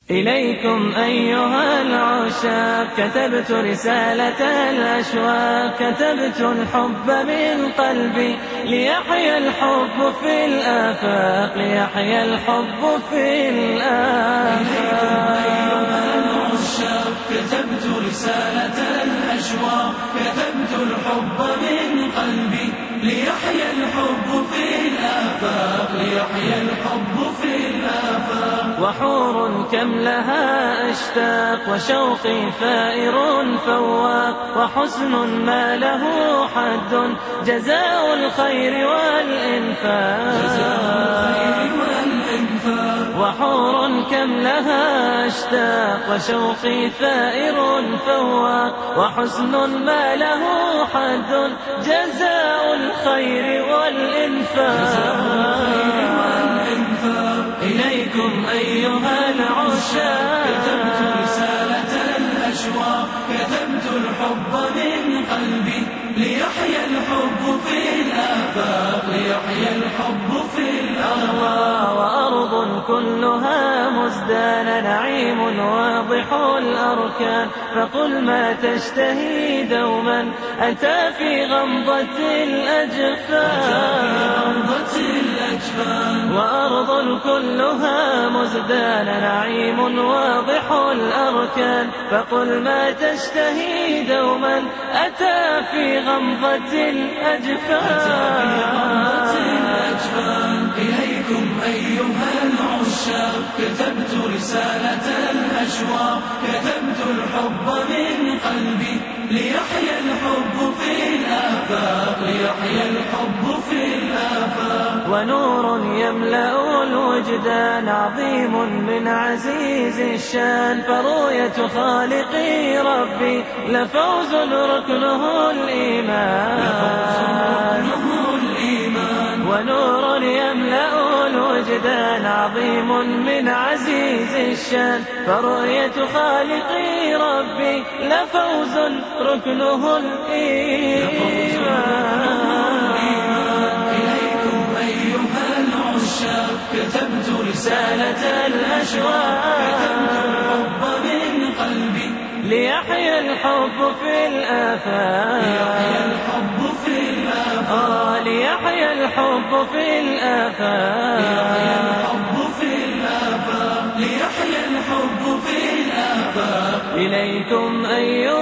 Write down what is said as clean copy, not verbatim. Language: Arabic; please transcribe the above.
إليكم أيها العشاق كتبت رسالة الأشواق، كتبت الحب من قلبي ليحيى الحب في الآفاق، ليحيى الحب في الآفاق. إليكم أيها العشاق كتبت رسالة الأشواق، كتبت الحب من قلبي ليحيى الحب في الآفاق، ليحيى الحب في الآفاق. وحور كم لها أشتاق، وشوقي ثائر فواق، وحسن ما له حد جزاء الخير والإنفاق. وحور كم لها أشتاق، وشوقي ثائر فواق، وحسن ما له حد جزاء الخير والإنفاق. إليكم أيها العشاق كتبت رسالة الأشواق، كتبت الحب من قلبي ليحيى الحب في الآفاق، ليحيى الحب في الآفاق. وأرض كلها مزدان نعيم واضح الأركان، فقل ما تشتهي دوما أتى في غمضة الأجفان. وأرض كلها مزدان نعيم واضح الأركان، فقل ما تشتهي دوما أتى في غمضة الأجفان. إليكم أيها العشاق كتبت رسالة الأشواق، كتبت الحب من قلبي ليحيى الحب في الآفاق، ليحيى الحب في الآفاق. ونور يملأ الوجدان عظيم من عزيز الشان، فرؤية خالقي ربي لفوز ركنه الإيمان. ونور يملأ الوجدان عظيم من عزيز الشان، فرؤية خالقي ربي لفوز ركنه الإيمان. إليكم أيها العشاق كتبت رسالة الأشواق، كتبت الحب من قلبي ليحيى الحب في الآفاق، ليحيى الحب في الآفاق. ليحيى الحب في الآفاق، ليحيى الحب في الآفاق، ليحيى الحب في الآفاق. إليكم أيها